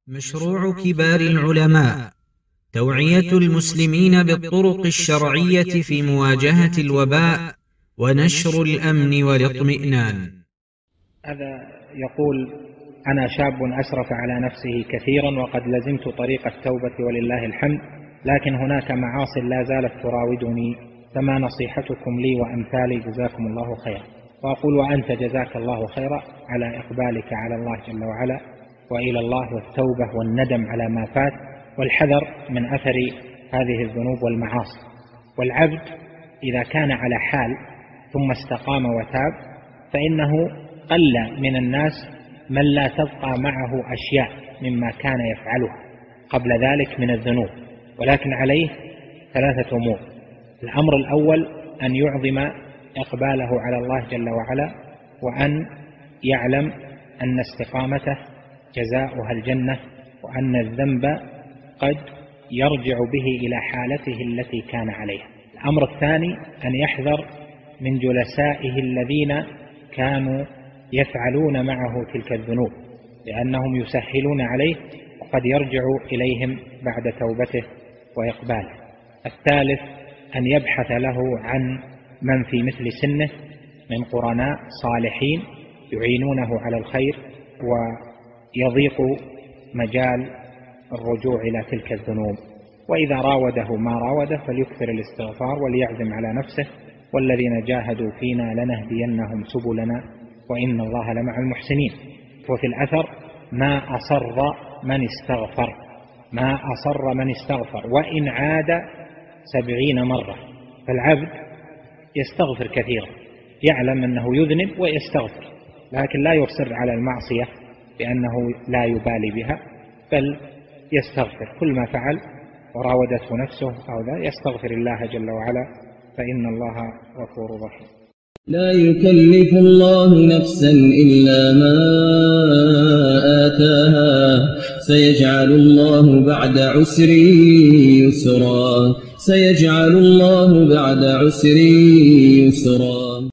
مشروع كبار العلماء توعية المسلمين بالطرق الشرعية في مواجهة الوباء ونشر الأمن والاطمئنان. هذا يقول: أنا شاب أسرف على نفسه كثيرا وقد لزمت طريق التوبة ولله الحمد، لكن هناك معاصي لا زالت تراودني، فما نصيحتكم لي وأمثالي؟ جزاكم الله خيرا. وأقول: وأنت جزاك الله خيرا على إقبالك على الله جل وعلا وإلى الله والتوبة والندم على ما فات والحذر من أثر هذه الذنوب والمعاصي. والعبد إذا كان على حال ثم استقام وتاب فإنه قل من الناس من لا تبقى معه أشياء مما كان يفعلها قبل ذلك من الذنوب، ولكن عليه ثلاثة أمور. الأمر الأول أن يعظم إقباله على الله جل وعلا، وأن يعلم أن استقامته جزاؤها الجنة، وأن الذنب قد يرجع به إلى حالته التي كان عليها. الأمر الثاني أن يحذر من جلسائه الذين كانوا يفعلون معه تلك الذنوب، لأنهم يسهلون عليه وقد يرجع إليهم بعد توبته وإقباله. الثالث أن يبحث له عن من في مثل سنه من قرناء صالحين يعينونه على الخير ويضيق مجال الرجوع إلى تلك الذنوب. وإذا راوده ما راوده فليكثر الاستغفار وليعزم على نفسه: والذين جاهدوا فينا لنهدينهم سبلنا وإن الله لمع المحسنين. وفي الأثر: ما أصر من استغفر وإن عاد 70 مرة. فالعبد يستغفر كثيرا، يعلم أنه يذنب ويستغفر، لكن لا يصر على المعصية لأنه لا يبالي بها، بل يستغفر كل ما فعل وراودته نفسه أو لا يستغفر الله جل وعلا، فإن الله غفور رحيم. لا يكلف الله نفسا إلا ما آتاها، سيجعل الله بعد عسر يسرا.